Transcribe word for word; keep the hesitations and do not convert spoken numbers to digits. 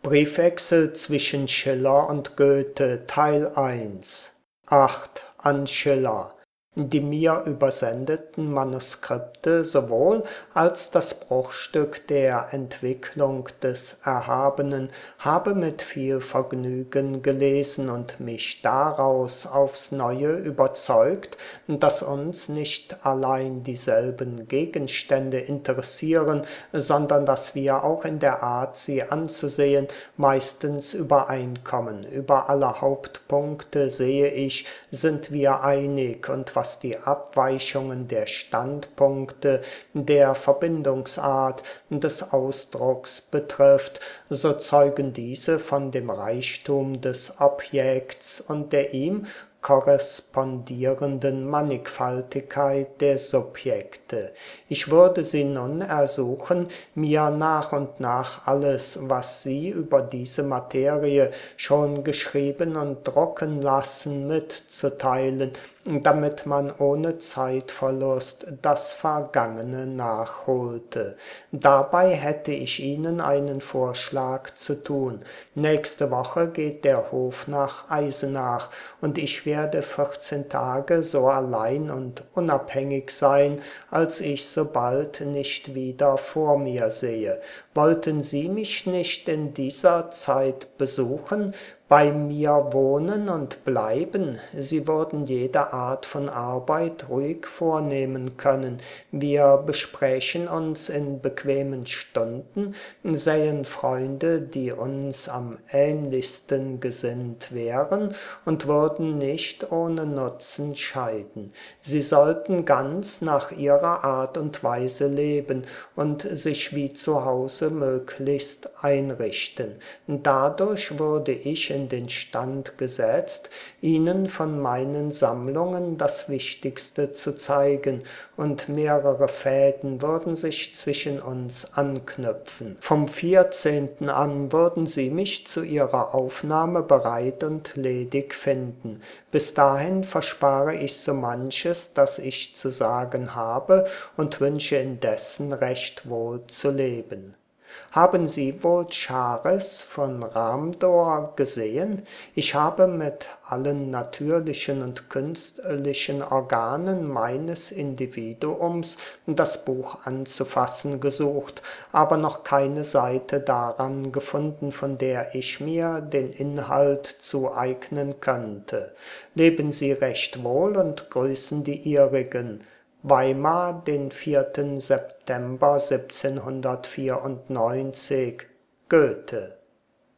Briefwechsel zwischen Schiller und Goethe Teil eins acht an Schiller. Die mir übersendeten Manuskripte sowohl als das Bruchstück der Entwicklung des Erhabenen habe mit viel Vergnügen gelesen und mich daraus aufs Neue überzeugt, dass uns nicht allein dieselben Gegenstände interessieren, sondern dass wir auch in der Art, sie anzusehen, meistens übereinkommen. Über alle Hauptpunkte, sehe ich, sind wir einig, und was die Abweichungen der Standpunkte, der Verbindungsart, des Ausdrucks betrifft, so zeugen diese von dem Reichtum des Objekts und der ihm korrespondierenden Mannigfaltigkeit der Subjekte. Ich würde Sie nun ersuchen, mir nach und nach alles, was Sie über diese Materie schon geschrieben und drucken lassen, mitzuteilen, damit man ohne Zeitverlust das Vergangene nachholte. Dabei hätte ich Ihnen einen Vorschlag zu tun. Nächste Woche geht der Hof nach Eisenach, und ich werde vierzehn Tage so allein und unabhängig sein, als ich so bald nicht wieder vor mir sehe. Wollten Sie mich nicht in dieser Zeit besuchen, bei mir wohnen und bleiben? Sie würden jede Art von Arbeit ruhig vornehmen können. Wir besprächen uns in bequemen Stunden, sähen Freunde, die uns am ähnlichsten gesinnt wären, und würden nicht ohne Nutzen scheiden. Sie sollten ganz nach ihrer Art und Weise leben und sich wie zu Hause möglichst einrichten. Dadurch würde ich in den Stand gesetzt, Ihnen von meinen Sammlungen das Wichtigste zu zeigen, und mehrere Fäden würden sich zwischen uns anknüpfen. Vom vierzehnten an würden Sie mich zu Ihrer Aufnahme bereit und ledig finden. Bis dahin verspare ich so manches, das ich zu sagen habe, und wünsche indessen recht wohl zu leben. Haben Sie wohl Chares von Rhamdor gesehen? Ich habe mit allen natürlichen und künstlichen Organen meines Individuums das Buch anzufassen gesucht, aber noch keine Seite daran gefunden, von der ich mir den Inhalt zueignen könnte. Leben Sie recht wohl und grüßen die Ihrigen. Weimar, den vierten September siebzehnhundertvierundneunzig. Goethe.